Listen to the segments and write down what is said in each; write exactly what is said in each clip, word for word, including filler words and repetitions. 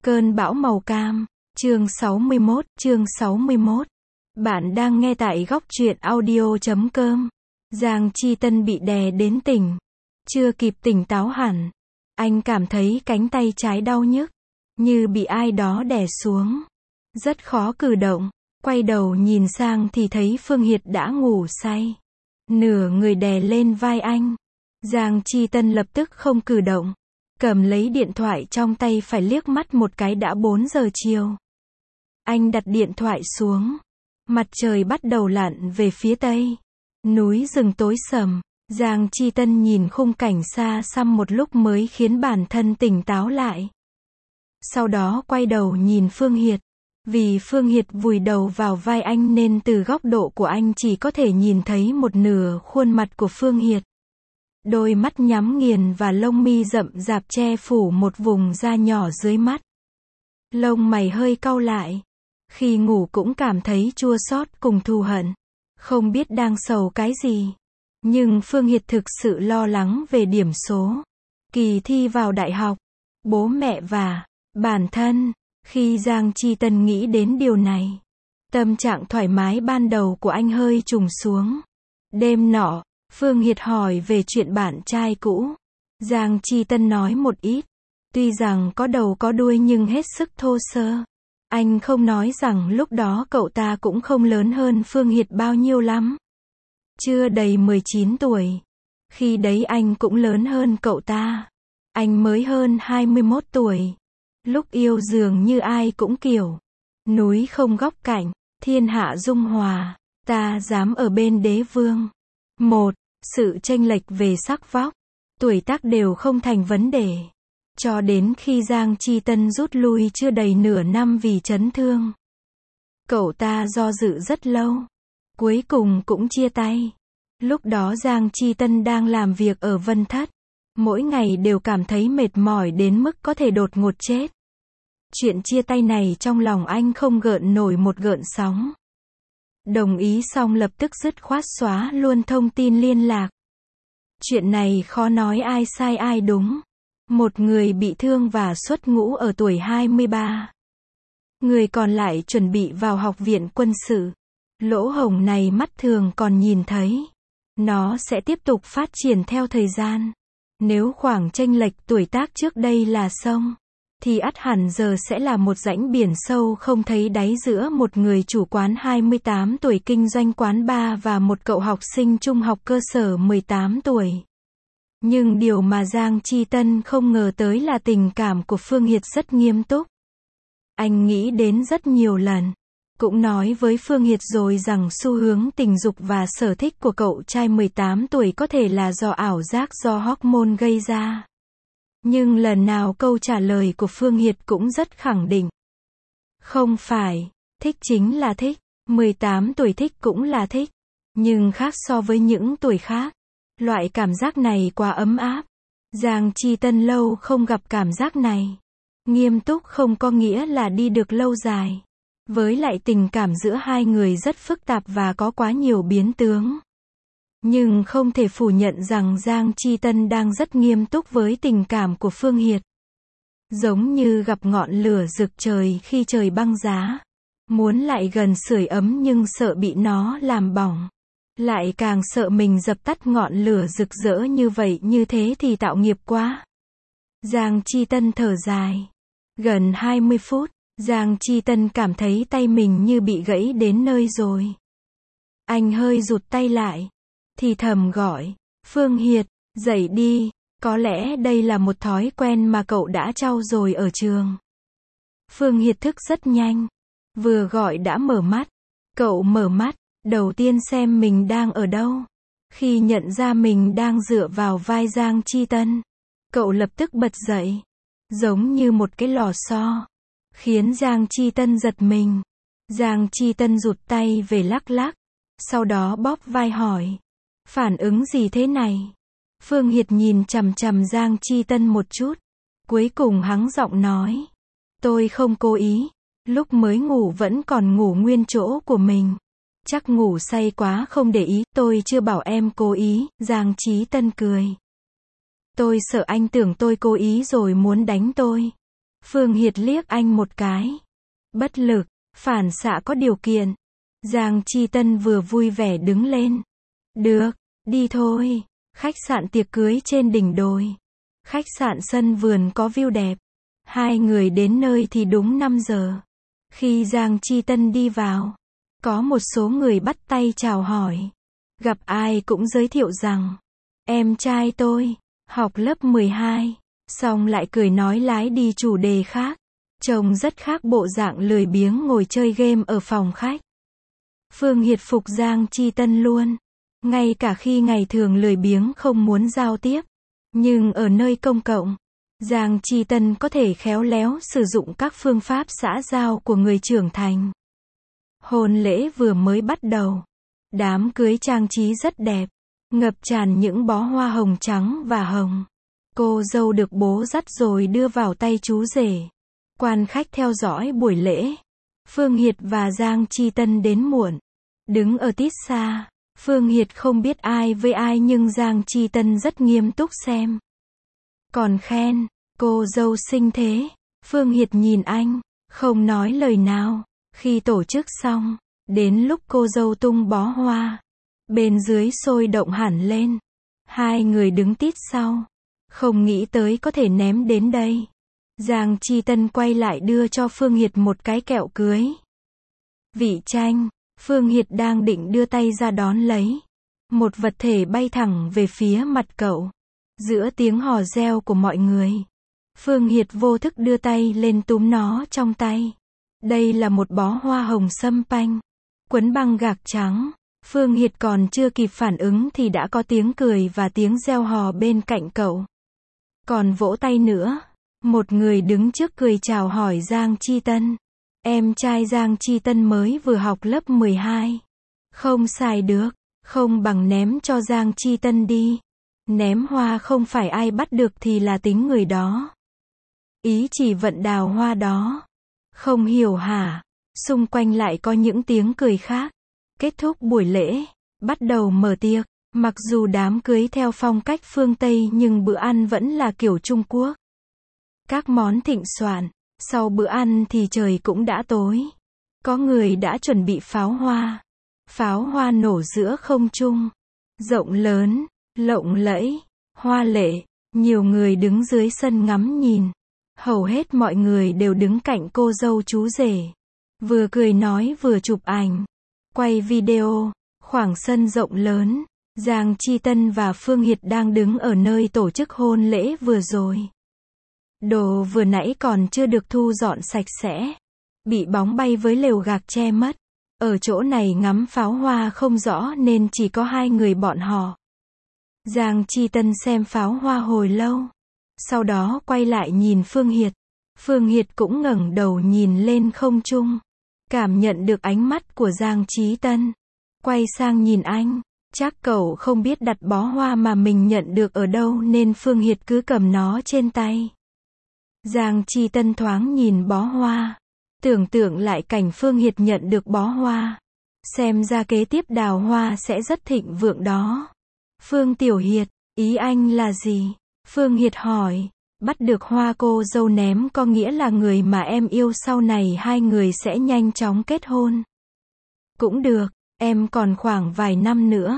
Cơn bão màu cam, chương sáu mươi mốt, chương sáu mươi mốt. Bạn đang nghe tại góc truyện audio chấm com. Giang Chi Tân bị đè đến tỉnh. Chưa kịp tỉnh táo hẳn, anh cảm thấy cánh tay trái đau nhức, như bị ai đó đè xuống. Rất khó cử động, quay đầu nhìn sang thì thấy Phương Hiệt đã ngủ say. Nửa người đè lên vai anh. Giang Chi Tân lập tức không cử động. Cầm lấy điện thoại trong tay phải liếc mắt một cái đã bốn giờ chiều. Anh đặt điện thoại xuống. Mặt trời bắt đầu lặn về phía tây. Núi rừng tối sầm. Giang Chi Tân nhìn khung cảnh xa xăm một lúc mới khiến bản thân tỉnh táo lại. Sau đó quay đầu nhìn Phương Hiệt. Vì Phương Hiệt vùi đầu vào vai anh nên từ góc độ của anh chỉ có thể nhìn thấy một nửa khuôn mặt của Phương Hiệt. Đôi mắt nhắm nghiền và lông mi rậm rạp che phủ một vùng da nhỏ dưới mắt. Lông mày hơi cau lại. Khi ngủ cũng cảm thấy chua xót cùng thù hận. Không biết đang sầu cái gì. Nhưng Phương Hiệt thực sự lo lắng về điểm số. Kỳ thi vào đại học. Bố mẹ và bản thân. Khi Giang Chi Tân nghĩ đến điều này, tâm trạng thoải mái ban đầu của anh hơi trùng xuống. Đêm nọ, Phương Hiệt hỏi về chuyện bạn trai cũ. Giang Chi Tân nói một ít. Tuy rằng có đầu có đuôi nhưng hết sức thô sơ. Anh không nói rằng lúc đó cậu ta cũng không lớn hơn Phương Hiệt bao nhiêu lắm. Chưa đầy mười chín tuổi. Khi đấy anh cũng lớn hơn cậu ta. Anh mới hơn hai mươi mốt tuổi. Lúc yêu dường như ai cũng kiểu. Núi không góc cạnh, thiên hạ dung hòa. Ta dám ở bên đế vương. Một, sự chênh lệch về sắc vóc, tuổi tác đều không thành vấn đề. Cho đến khi Giang Chi Tân rút lui chưa đầy nửa năm vì chấn thương. Cậu ta do dự rất lâu. Cuối cùng cũng chia tay. Lúc đó Giang Chi Tân đang làm việc ở Vân Thất. Mỗi ngày đều cảm thấy mệt mỏi đến mức có thể đột ngột chết. Chuyện chia tay này trong lòng anh không gợn nổi một gợn sóng. Đồng ý xong lập tức dứt khoát xóa luôn thông tin liên lạc. Chuyện này khó nói ai sai ai đúng. Một người bị thương và xuất ngũ ở tuổi hai mươi ba. Người còn lại chuẩn bị vào học viện quân sự. Lỗ hổng này mắt thường còn nhìn thấy. Nó sẽ tiếp tục phát triển theo thời gian. Nếu khoảng chênh lệch tuổi tác trước đây là sông, thì ắt hẳn giờ sẽ là một rãnh biển sâu không thấy đáy giữa một người chủ quán hai mươi tám tuổi kinh doanh quán bar và một cậu học sinh trung học cơ sở mười tám tuổi. Nhưng điều mà Giang Chi Tân không ngờ tới là tình cảm của Phương Hiệt rất nghiêm túc. Anh nghĩ đến rất nhiều lần. Cũng nói với Phương Hiệt rồi rằng xu hướng tình dục và sở thích của cậu trai mười tám tuổi có thể là do ảo giác do hormone gây ra. Nhưng lần nào câu trả lời của Phương Hiệt cũng rất khẳng định. Không phải, thích chính là thích, mười tám tuổi thích cũng là thích. Nhưng khác so với những tuổi khác. Loại cảm giác này quá ấm áp. Giang Chi Tân lâu không gặp cảm giác này. Nghiêm túc không có nghĩa là đi được lâu dài. Với lại tình cảm giữa hai người rất phức tạp và có quá nhiều biến tướng. Nhưng không thể phủ nhận rằng Giang Chi Tân đang rất nghiêm túc với tình cảm của Phương Hiệt. Giống như gặp ngọn lửa rực trời khi trời băng giá. Muốn lại gần sưởi ấm nhưng sợ bị nó làm bỏng. Lại càng sợ mình dập tắt ngọn lửa rực rỡ như vậy như thế thì tạo nghiệp quá. Giang Chi Tân thở dài. Gần hai mươi phút, Giang Chi Tân cảm thấy tay mình như bị gãy đến nơi rồi. Anh hơi rụt tay lại. Thì thầm gọi, Phương Hiệt, dậy đi, có lẽ đây là một thói quen mà cậu đã trau dồi ở trường. Phương Hiệt thức rất nhanh. Vừa gọi đã mở mắt. Cậu mở mắt, đầu tiên xem mình đang ở đâu. Khi nhận ra mình đang dựa vào vai Giang Chi Tân, cậu lập tức bật dậy. Giống như một cái lò xo. Khiến Giang Chi Tân giật mình. Giang Chi Tân rụt tay về lắc lắc. Sau đó bóp vai hỏi. Phản ứng gì thế này? Phương Hiệt nhìn chằm chằm Giang Chi Tân một chút. Cuối cùng hắng giọng nói. Tôi không cố ý. Lúc mới ngủ vẫn còn ngủ nguyên chỗ của mình. Chắc ngủ say quá không để ý. Tôi chưa bảo em cố ý. Giang Chi Tân cười. Tôi sợ anh tưởng tôi cố ý rồi muốn đánh tôi. Phương Hiệt liếc anh một cái. Bất lực, phản xạ có điều kiện. Giang Chi Tân vừa vui vẻ đứng lên. Được, đi thôi. Khách sạn tiệc cưới trên đỉnh đồi. Khách sạn sân vườn có view đẹp. Hai người đến nơi thì đúng năm giờ. Khi Giang Chi Tân đi vào, có một số người bắt tay chào hỏi. Gặp ai cũng giới thiệu rằng, em trai tôi, học lớp mười hai, xong lại cười nói lái đi chủ đề khác. Trông rất khác bộ dạng lười biếng ngồi chơi game ở phòng khách. Phương Hiệt phục Giang Chi Tân luôn. Ngay cả khi ngày thường lười biếng không muốn giao tiếp. Nhưng ở nơi công cộng, Giang Chi Tân có thể khéo léo sử dụng các phương pháp xã giao của người trưởng thành. Hôn lễ vừa mới bắt đầu. Đám cưới trang trí rất đẹp. Ngập tràn những bó hoa hồng trắng và hồng. Cô dâu được bố dắt rồi đưa vào tay chú rể. Quan khách theo dõi buổi lễ. Phương Hiệt và Giang Chi Tân đến muộn. Đứng ở tít xa. Phương Hiệt không biết ai với ai nhưng Giang Chi Tân rất nghiêm túc xem. Còn khen, cô dâu xinh thế. Phương Hiệt nhìn anh, không nói lời nào. Khi tổ chức xong, đến lúc cô dâu tung bó hoa. Bên dưới sôi động hẳn lên. Hai người đứng tít sau. Không nghĩ tới có thể ném đến đây. Giang Chi Tân quay lại đưa cho Phương Hiệt một cái kẹo cưới. Vị Tranh, Phương Hiệt đang định đưa tay ra đón lấy. Một vật thể bay thẳng về phía mặt cậu. Giữa tiếng hò reo của mọi người, Phương Hiệt vô thức đưa tay lên túm nó trong tay. Đây là một bó hoa hồng sâm panh, quấn băng gạc trắng. Phương Hiệt còn chưa kịp phản ứng thì đã có tiếng cười và tiếng reo hò bên cạnh cậu. Còn vỗ tay nữa. Một người đứng trước cười chào hỏi Giang Chi Tân. Em trai Giang Chi Tân mới vừa học lớp mười hai. Không xài được, không bằng ném cho Giang Chi Tân đi. Ném hoa không phải ai bắt được thì là tính người đó. Ý chỉ vận đào hoa đó. Không hiểu hả? Xung quanh lại có những tiếng cười khác. Kết thúc buổi lễ, bắt đầu mở tiệc. Mặc dù đám cưới theo phong cách phương Tây nhưng bữa ăn vẫn là kiểu Trung Quốc. Các món thịnh soạn. Sau bữa ăn thì trời cũng đã tối. Có người đã chuẩn bị pháo hoa. Pháo hoa nổ giữa không trung. Rộng lớn, lộng lẫy, hoa lệ. Nhiều người đứng dưới sân ngắm nhìn. Hầu hết mọi người đều đứng cạnh cô dâu chú rể. Vừa cười nói vừa chụp ảnh. Quay video. Khoảng sân rộng lớn. Giang Chi Tân và Phương Hiệt đang đứng ở nơi tổ chức hôn lễ vừa rồi. Đồ vừa nãy còn chưa được thu dọn sạch sẽ. Bị bóng bay với lều gạc che mất. Ở chỗ này ngắm pháo hoa không rõ nên chỉ có hai người bọn họ. Giang Chi Tân xem pháo hoa hồi lâu. Sau đó quay lại nhìn Phương Hiệt. Phương Hiệt cũng ngẩng đầu nhìn lên không trung. Cảm nhận được ánh mắt của Giang Chí Tân. Quay sang nhìn anh. Chắc cậu không biết đặt bó hoa mà mình nhận được ở đâu nên Phương Hiệt cứ cầm nó trên tay. Giang Chi Tân thoáng nhìn bó hoa. Tưởng tượng lại cảnh Phương Hiệt nhận được bó hoa. Xem ra kế tiếp đào hoa sẽ rất thịnh vượng đó. Phương Tiểu Hiệt, ý anh là gì? Phương Hiệt hỏi. Bắt được hoa cô dâu ném có nghĩa là người mà em yêu sau này hai người sẽ nhanh chóng kết hôn. Cũng được, em còn khoảng vài năm nữa.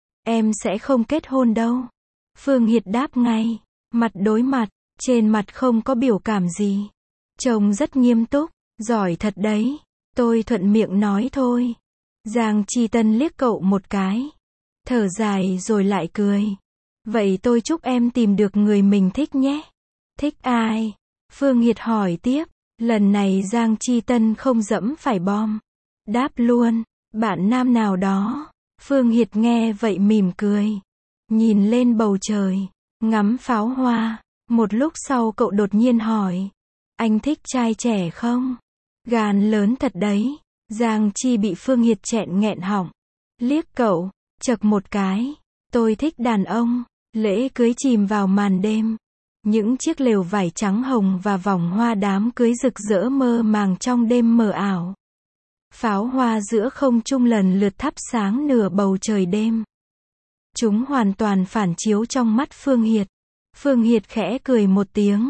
Em sẽ không kết hôn đâu. Phương Hiệt đáp ngay. Mặt đối mặt, trên mặt không có biểu cảm gì. Trông rất nghiêm túc. Giỏi thật đấy. Tôi thuận miệng nói thôi. Giang Chi Tân liếc cậu một cái. Thở dài rồi lại cười. Vậy tôi chúc em tìm được người mình thích nhé. Thích ai? Phương Hiệt hỏi tiếp. Lần này Giang Chi Tân không dẫm phải bom. Đáp luôn. Bạn nam nào đó. Phương Hiệt nghe vậy mỉm cười. Nhìn lên bầu trời. Ngắm pháo hoa. Một lúc sau cậu đột nhiên hỏi. Anh thích trai trẻ không? Gan lớn thật đấy. Giang Chi bị Phương Hiệt chẹn nghẹn họng. Liếc cậu. Chậc một cái. Tôi thích đàn ông. Lễ cưới chìm vào màn đêm. Những chiếc lều vải trắng hồng và vòng hoa đám cưới rực rỡ mơ màng trong đêm mờ ảo. Pháo hoa giữa không trung lần lượt thắp sáng nửa bầu trời đêm. Chúng hoàn toàn phản chiếu trong mắt Phương Hiệt. Phương Hiệt khẽ cười một tiếng.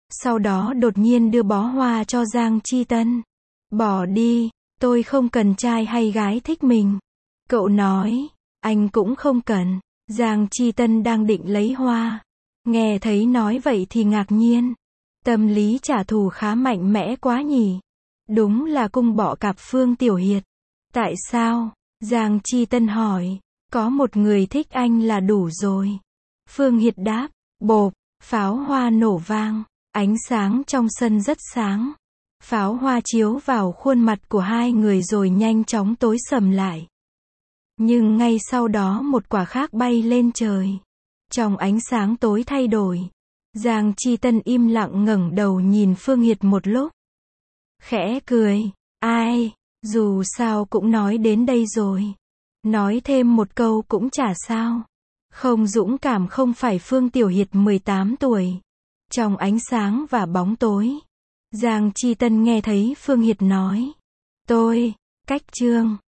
Sau đó đột nhiên đưa bó hoa cho Giang Chi Tân. Bỏ đi, tôi không cần trai hay gái thích mình. Cậu nói, anh cũng không cần. Giang Chi Tân đang định lấy hoa. Nghe thấy nói vậy thì ngạc nhiên. Tâm lý trả thù khá mạnh mẽ quá nhỉ. Đúng là cung bọ cạp Phương Tiểu Hiệt. Tại sao? Giang Chi Tân hỏi. Có một người thích anh là đủ rồi. Phương Hiệt đáp. Bộp, pháo hoa nổ vang. Ánh sáng trong sân rất sáng. Pháo hoa chiếu vào khuôn mặt của hai người rồi nhanh chóng tối sầm lại. Nhưng ngay sau đó một quả khác bay lên trời. Trong ánh sáng tối thay đổi. Giang Chi Tân im lặng ngẩng đầu nhìn Phương Hiệt một lúc. Khẽ cười. Ai, dù sao cũng nói đến đây rồi. Nói thêm một câu cũng chả sao. Không dũng cảm không phải Phương Tiểu Hiệt mười tám tuổi. Trong ánh sáng và bóng tối. Giang Chi Tân nghe thấy Phương Hiệt nói. Tôi, cách chương.